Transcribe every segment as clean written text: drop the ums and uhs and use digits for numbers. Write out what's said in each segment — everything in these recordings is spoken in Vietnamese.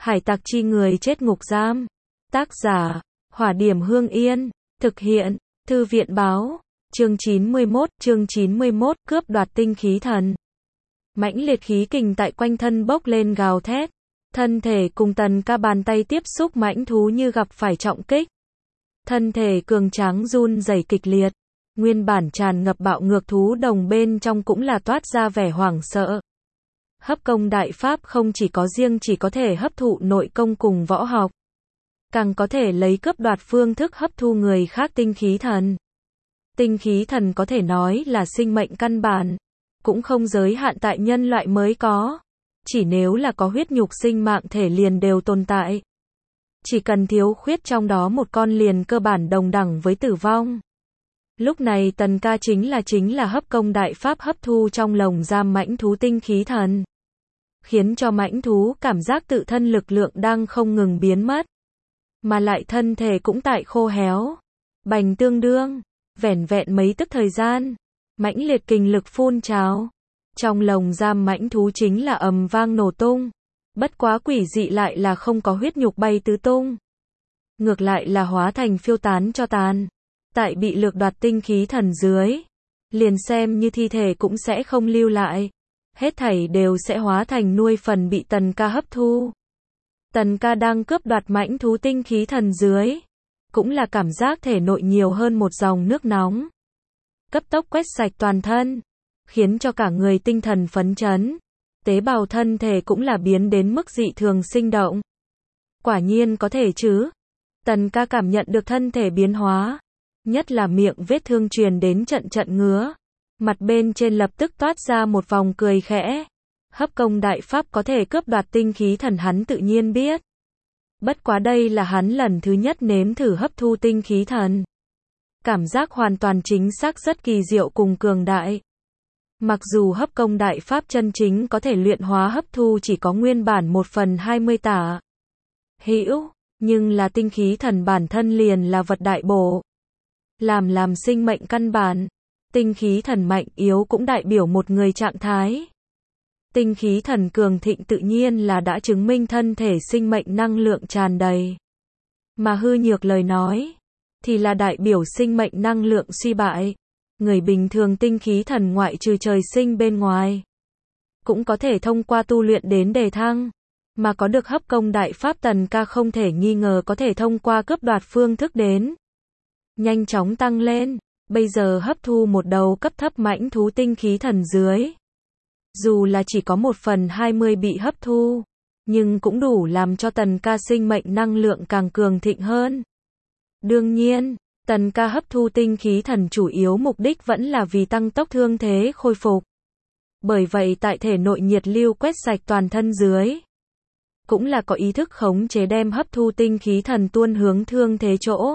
Hải tặc chi người chết ngục giam. Tác giả, Hỏa Điểm Hương Yên. Thực hiện, Thư viện báo. Chương 91, cướp đoạt tinh khí thần. Mãnh liệt khí kình tại quanh thân bốc lên gào thét. Thân thể cùng Tần Ca bàn tay tiếp xúc mãnh thú như gặp phải trọng kích. Thân thể cường tráng run rẩy kịch liệt. Nguyên bản tràn ngập bạo ngược thú đồng bên trong cũng là toát ra vẻ hoảng sợ. Hấp công đại pháp không chỉ có riêng chỉ có thể hấp thụ nội công cùng võ học, càng có thể lấy cướp đoạt phương thức hấp thu người khác tinh khí thần. Tinh khí thần có thể nói là sinh mệnh căn bản, cũng không giới hạn tại nhân loại mới có. Chỉ nếu là có huyết nhục sinh mạng thể liền đều tồn tại. Chỉ cần thiếu khuyết trong đó một con liền cơ bản đồng đẳng với tử vong. Lúc này Tần Ca chính là hấp công đại pháp hấp thu trong lồng giam mãnh thú tinh khí thần, khiến cho mãnh thú cảm giác tự thân lực lượng đang không ngừng biến mất, mà lại thân thể cũng tại khô héo. Bành tương đương, vẻn vẹn mấy tức thời gian, mãnh liệt kình lực phun trào. Trong lồng giam mãnh thú chính là ầm vang nổ tung. Bất quá quỷ dị lại là không có huyết nhục bay tứ tung. Ngược lại là hóa thành phiêu tán cho tàn. Tại bị lược đoạt tinh khí thần dưới, liền xem như thi thể cũng sẽ không lưu lại. Hết thảy đều sẽ hóa thành nuôi phần bị Tần Ca hấp thu. Tần Ca đang cướp đoạt mãnh thú tinh khí thần dưới, cũng là cảm giác thể nội nhiều hơn một dòng nước nóng. Cấp tốc quét sạch toàn thân, khiến cho cả người tinh thần phấn chấn. Tế bào thân thể cũng là biến đến mức dị thường sinh động. Quả nhiên có thể chứ. Tần Ca cảm nhận được thân thể biến hóa. Nhất là miệng vết thương truyền đến trận trận ngứa. Mặt bên trên lập tức toát ra một vòng cười khẽ. Hấp công đại pháp có thể cướp đoạt tinh khí thần hắn tự nhiên biết. Bất quá đây là hắn lần thứ nhất nếm thử hấp thu tinh khí thần. Cảm giác hoàn toàn chính xác rất kỳ diệu cùng cường đại. Mặc dù hấp công đại pháp chân chính có thể luyện hóa hấp thu chỉ có nguyên bản 1/20 tả hữu, nhưng là tinh khí thần bản thân liền là vật đại bổ. Làm sinh mệnh căn bản, tinh khí thần mạnh yếu cũng đại biểu một người trạng thái. Tinh khí thần cường thịnh tự nhiên là đã chứng minh thân thể sinh mệnh năng lượng tràn đầy. Mà hư nhược lời nói, thì là đại biểu sinh mệnh năng lượng suy bại. Người bình thường tinh khí thần ngoại trừ trời sinh bên ngoài, cũng có thể thông qua tu luyện đến đề thăng. Mà có được hấp công đại pháp Tần Ca không thể nghi ngờ có thể thông qua cướp đoạt phương thức đến nhanh chóng tăng lên. Bây giờ hấp thu một đầu cấp thấp mãnh thú tinh khí thần dưới, dù là chỉ có 1/20 bị hấp thu, nhưng cũng đủ làm cho Tần Ca sinh mệnh năng lượng càng cường thịnh hơn. Đương nhiên, Tần Ca hấp thu tinh khí thần chủ yếu mục đích vẫn là vì tăng tốc thương thế khôi phục. Bởi vậy tại thể nội nhiệt lưu quét sạch toàn thân dưới, cũng là có ý thức khống chế đem hấp thu tinh khí thần tuôn hướng thương thế chỗ.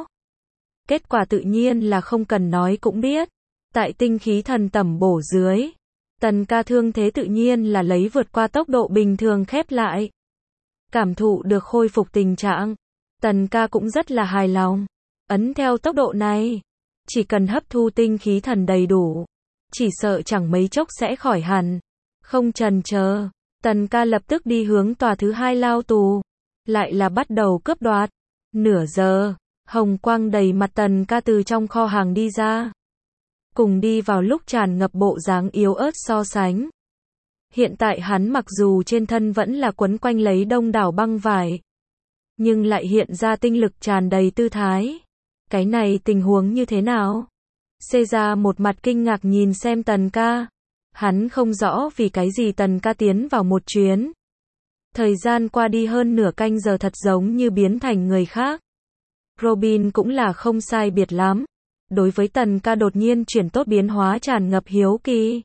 Kết quả tự nhiên là không cần nói cũng biết. Tại tinh khí thần tẩm bổ dưới, Tần Ca thương thế tự nhiên là lấy vượt qua tốc độ bình thường khép lại. Cảm thụ được khôi phục tình trạng, Tần Ca cũng rất là hài lòng. Ấn theo tốc độ này, chỉ cần hấp thu tinh khí thần đầy đủ, chỉ sợ chẳng mấy chốc sẽ khỏi hẳn. Không chần chờ, Tần Ca lập tức đi hướng tòa thứ 2 lao tù, lại là bắt đầu cướp đoạt. Nửa giờ, hồng quang đầy mặt Tần Ca từ trong kho hàng đi ra. Cùng đi vào lúc tràn ngập bộ dáng yếu ớt so sánh. Hiện tại hắn mặc dù trên thân vẫn là quấn quanh lấy đông đảo băng vải, nhưng lại hiện ra tinh lực tràn đầy tư thái. Cái này tình huống như thế nào? Caesar một mặt kinh ngạc nhìn xem Tần Ca. Hắn không rõ vì cái gì Tần Ca tiến vào một chuyến. Thời gian qua đi hơn nửa canh giờ thật giống như biến thành người khác. Robin cũng là không sai biệt lắm. Đối với Tần Ca đột nhiên chuyển tốt biến hóa tràn ngập hiếu kỳ.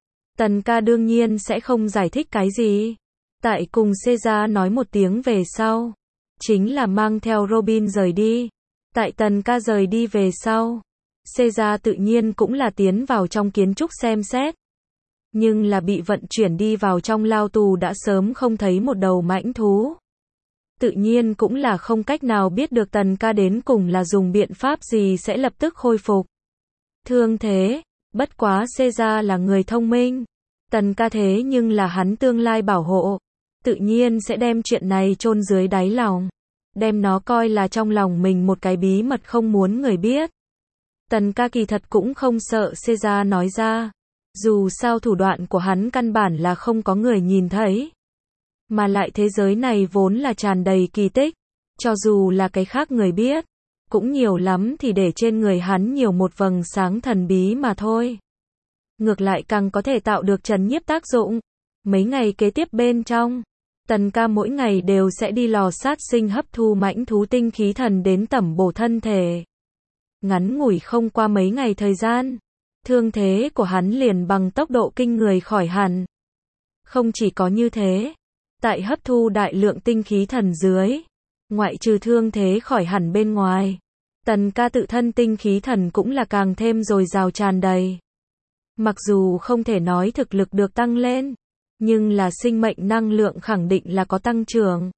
Tần Ca đương nhiên sẽ không giải thích cái gì. Tại cùng Caesar nói một tiếng về sau, chính là mang theo Robin rời đi. Tại Tần Ca rời đi về sau, Caesar tự nhiên cũng là tiến vào trong kiến trúc xem xét. Nhưng là bị vận chuyển đi vào trong lao tù đã sớm không thấy một đầu mãnh thú. Tự nhiên cũng là không cách nào biết được Tần Ca đến cùng là dùng biện pháp gì sẽ lập tức khôi phục thương thế. Bất quá Caesar là người thông minh. Tần Ca thế nhưng là hắn tương lai bảo hộ. tự nhiên sẽ đem chuyện này chôn dưới đáy lòng, đem nó coi là trong lòng mình một cái bí mật không muốn người biết. Tần ca kỳ thật cũng không sợ Caesar nói ra, dù sao thủ đoạn của hắn căn bản là không có người nhìn thấy. Mà lại thế giới này vốn là tràn đầy kỳ tích, cho dù là cái khác người biết, cũng nhiều lắm thì để trên người hắn nhiều một vầng sáng thần bí mà thôi. Ngược lại càng có thể tạo được trấn nhiếp tác dụng. Mấy ngày kế tiếp bên trong, Tần ca mỗi ngày đều sẽ đi lò sát sinh hấp thu mãnh thú tinh khí thần đến tẩm bổ thân thể. Ngắn ngủi không qua mấy ngày thời gian, thương thế của hắn liền bằng tốc độ kinh người khỏi hẳn. Không chỉ có như thế, tại hấp thu đại lượng tinh khí thần dưới, ngoại trừ thương thế khỏi hẳn bên ngoài, Tần ca tự thân tinh khí thần cũng là càng thêm dồi dào tràn đầy. Mặc dù không thể nói thực lực được tăng lên, nhưng là sinh mệnh năng lượng khẳng định là có tăng trưởng.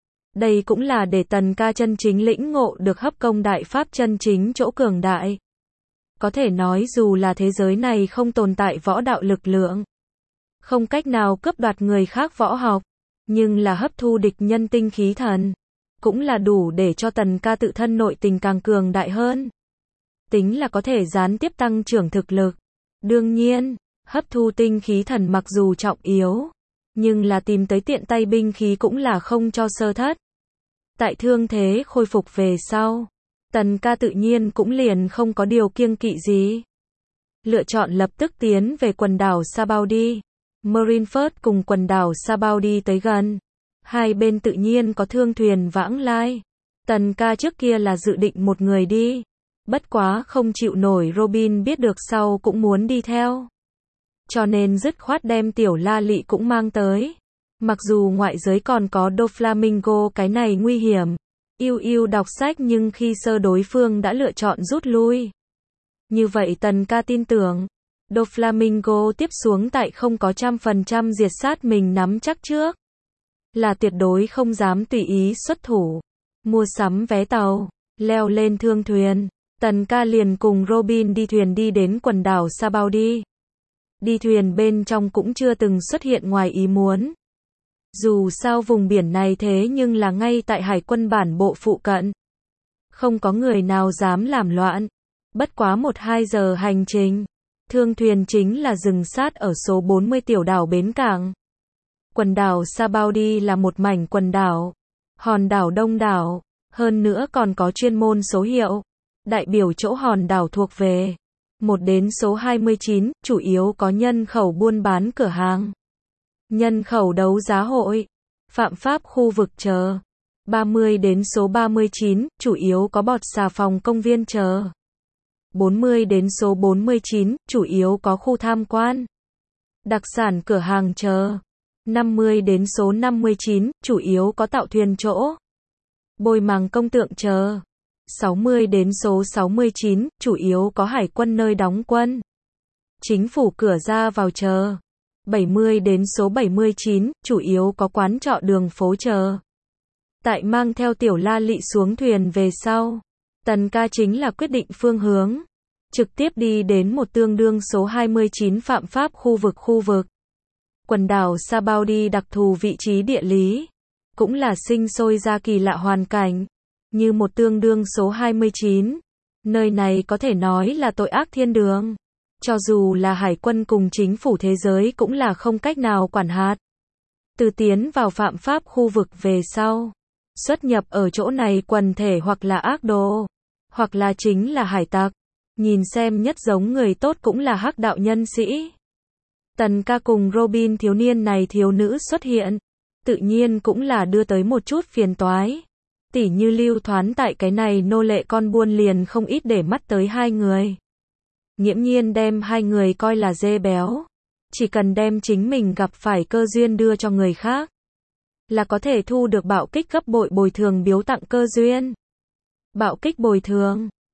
Đây cũng là để Tần ca chân chính lĩnh ngộ được hấp công đại pháp chân chính chỗ cường đại. Có thể nói dù là thế giới này không tồn tại võ đạo lực lượng, không cách nào cướp đoạt người khác võ học, nhưng là hấp thu địch nhân tinh khí thần, cũng là đủ để cho Tần ca tự thân nội tình càng cường đại hơn. Tính là có thể gián tiếp tăng trưởng thực lực. Đương nhiên, hấp thu tinh khí thần mặc dù trọng yếu, nhưng là tìm tới tiện tay binh khí cũng là không cho sơ thất. Tại thương thế khôi phục về sau, Tần ca tự nhiên cũng liền không có điều kiêng kỵ gì. Lựa chọn lập tức tiến về quần đảo Sabaudi. Marineford cùng quần đảo Sabaudi tới gần. Hai bên tự nhiên có thương thuyền vãng lai. Tần ca trước kia là dự định một người đi. Bất quá không chịu nổi Robin biết được sau cũng muốn đi theo. Cho nên dứt khoát đem tiểu La Lị cũng mang tới. Mặc dù ngoại giới còn có Doflamingo cái này nguy hiểm, yêu đọc sách nhưng khi sơ đối phương đã lựa chọn rút lui. Như vậy Tần ca tin tưởng, Doflamingo tiếp xuống tại không có 100% diệt sát mình nắm chắc trước. Là tuyệt đối không dám tùy ý xuất thủ. Mua sắm vé tàu, leo lên thương thuyền, Tần ca liền cùng Robin đi thuyền đi đến quần đảo Sabaudi. Đi thuyền bên trong cũng chưa từng xuất hiện ngoài ý muốn. Dù sao vùng biển này thế nhưng là ngay tại hải quân bản bộ phụ cận. Không có người nào dám làm loạn. Bất quá 1-2 giờ hành trình, thương thuyền chính là dừng sát ở số 40 tiểu đảo bến cảng. Quần đảo Sabaudi là một mảnh quần đảo, hòn đảo đông đảo, hơn nữa còn có chuyên môn số hiệu, đại biểu chỗ hòn đảo thuộc về. 1 đến số 29, chủ yếu có nhân khẩu buôn bán cửa hàng, nhân khẩu đấu giá hội, phạm pháp khu vực chờ. 30 đến số 39, chủ yếu có bọt xà phòng công viên chờ. 40 đến số 49, chủ yếu có khu tham quan, đặc sản cửa hàng chờ. 50 đến số 59, chủ yếu có tạo thuyền chỗ, bồi màng công tượng chờ. 60 đến số 69, chủ yếu có hải quân nơi đóng quân, chính phủ cửa ra vào chờ. 70 đến số 79, chủ yếu có quán trọ đường phố chờ. Tại mang theo tiểu La Lị xuống thuyền về sau, Tần ca chính là quyết định phương hướng, trực tiếp đi đến một tương đương số 29 phạm pháp khu vực. Quần đảo Sabaudi đặc thù vị trí địa lý, cũng là sinh sôi ra kỳ lạ hoàn cảnh, như một tương đương số 29. Nơi này có thể nói là tội ác thiên đường. Cho dù là hải quân cùng chính phủ thế giới cũng là không cách nào quản hạt. Từ tiến vào phạm pháp khu vực về sau, xuất nhập ở chỗ này quần thể hoặc là ác đồ, hoặc là chính là hải tặc. Nhìn xem nhất giống người tốt cũng là hắc đạo nhân sĩ. Tần ca cùng Robin thiếu niên này thiếu nữ xuất hiện, tự nhiên cũng là đưa tới một chút phiền toái. Tỉ như Lưu Thoán tại cái này nô lệ con buôn liền không ít để mắt tới hai người. Nghiễm nhiên đem hai người coi là dê béo. Chỉ cần đem chính mình gặp phải cơ duyên đưa cho người khác, là có thể thu được bạo kích gấp bội bồi thường biếu tặng cơ duyên. Bạo kích bồi thường